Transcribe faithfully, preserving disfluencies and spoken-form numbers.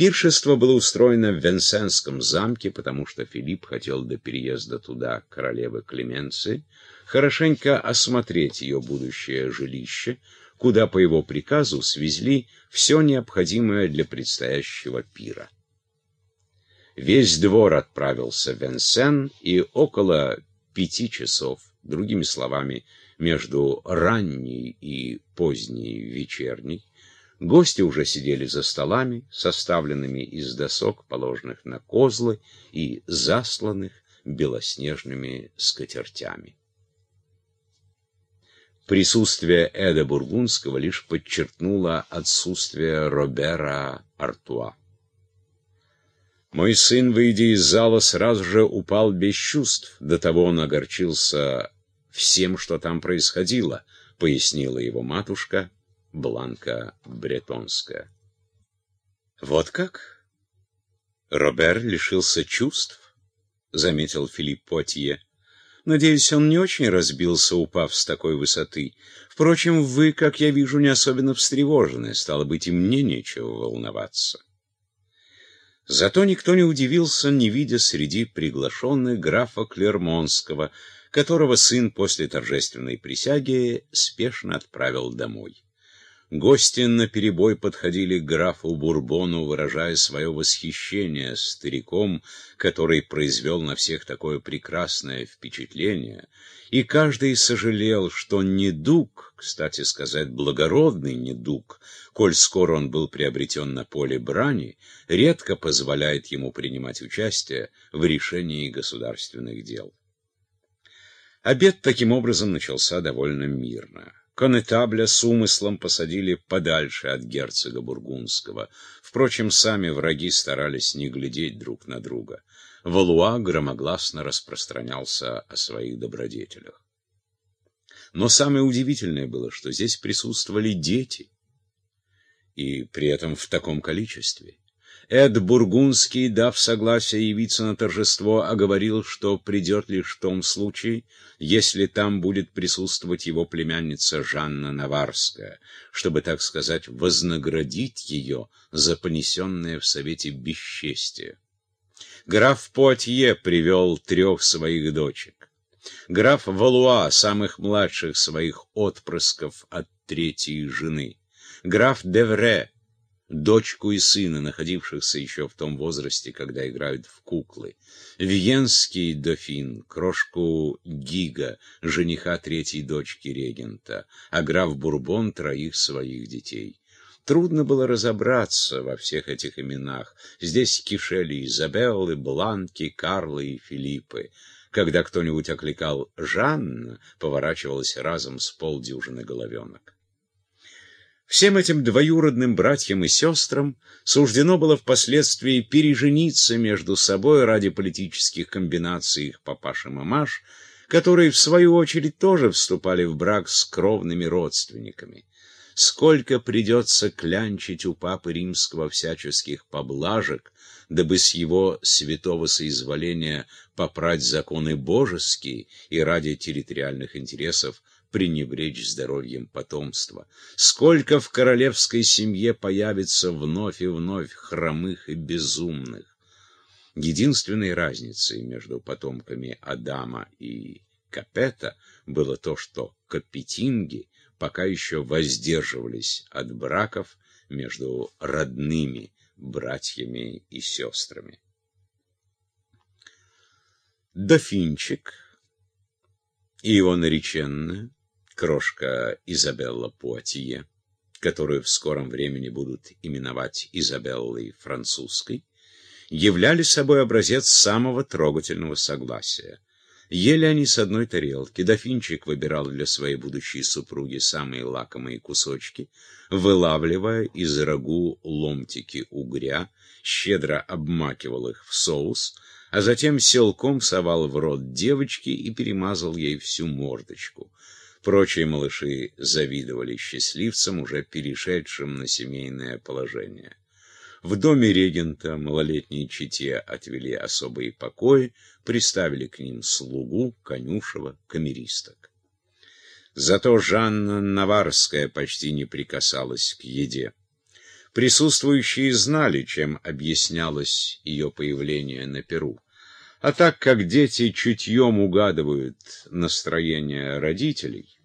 Пиршество было устроено в Венсенском замке, потому что Филипп хотел до переезда туда королевы Клеменции хорошенько осмотреть ее будущее жилище, куда по его приказу свезли все необходимое для предстоящего пира. Весь двор отправился в Венсен, и около пяти часов, другими словами, между ранней и поздней вечерней, гости уже сидели за столами, составленными из досок, положенных на козлы и засланных белоснежными скатертями. Присутствие Эда Бургундского лишь подчеркнуло отсутствие Робера Артуа. Мой сын, выйдя из зала, сразу же упал без чувств, до того он огорчился всем, что там происходило, пояснила его матушка Бланка Бретонская. Вот как? Робер лишился чувств, заметил Филипп Пуатье. Надеюсь, он не очень разбился, упав с такой высоты. Впрочем, вы, как я вижу, не особенно встревожены, стало быть, и мне нечего волноваться. Зато никто не удивился, не видя среди приглашенных графа Клермонского, которого сын после торжественной присяги спешно отправил домой. Гости наперебой подходили к графу Бурбону, выражая свое восхищение стариком, который произвел на всех такое прекрасное впечатление, и каждый сожалел, что недуг, кстати сказать, благородный недуг, коль скоро он был приобретен на поле брани, редко позволяет ему принимать участие в решении государственных дел. Обед таким образом начался довольно мирно. Конетабля с умыслом посадили подальше от герцога Бургундского. Впрочем, сами враги старались не глядеть друг на друга. Валуа громогласно распространялся о своих добродетелях. Но самое удивительное было, что здесь присутствовали дети, и при этом в таком количестве. Эд Бургундский, дав согласие явиться на торжество, оговорил, что придет лишь в том случае, если там будет присутствовать его племянница Жанна Наварская, чтобы, так сказать, вознаградить ее за понесенное в совете бесчестие. Граф Пуатье привел трех своих дочек. Граф Валуа, самых младших своих отпрысков от третьей жены. Граф Девре, дочку и сына, находившихся еще в том возрасте, когда играют в куклы. Виенский дофин, крошку Гига, жениха третьей дочки регента, а граф Бурбон троих своих детей. Трудно было разобраться во всех этих именах. Здесь кишели Изабеллы, Бланки, Карлы и Филиппы. Когда кто-нибудь окликал «Жанна», поворачивалось разом с полдюжины головенок. Всем этим двоюродным братьям и сестрам суждено было впоследствии пережениться между собой ради политических комбинаций их папаш и мамаш, которые, в свою очередь, тоже вступали в брак с кровными родственниками. Сколько придется клянчить у папы римского всяческих поблажек, дабы с его святого соизволения попрать законы божеские и ради территориальных интересов пренебречь здоровьем потомства. Сколько в королевской семье появится вновь и вновь хромых и безумных. Единственной разницей между потомками Адама и Капета было то, что капетинги пока еще воздерживались от браков между родными братьями и сестрами. Дофинчик и его нареченная, крошка Изабелла Пуатье, которую в скором времени будут именовать Изабеллой Французской, являли собой образец самого трогательного согласия. Ели они с одной тарелки, дофинчик выбирал для своей будущей супруги самые лакомые кусочки, вылавливая из рагу ломтики угря, щедро обмакивал их в соус, а затем силком совал в рот девочки и перемазал ей всю мордочку. Прочие малыши завидовали счастливцам, уже перешедшим на семейное положение. В доме регента малолетние чете отвели особые покои, приставили к ним слугу, конюшева, камеристок. Зато Жанна Наварская почти не прикасалась к еде. Присутствующие знали, чем объяснялось ее появление на пиру. А так как дети чутьем угадывают настроение родителей,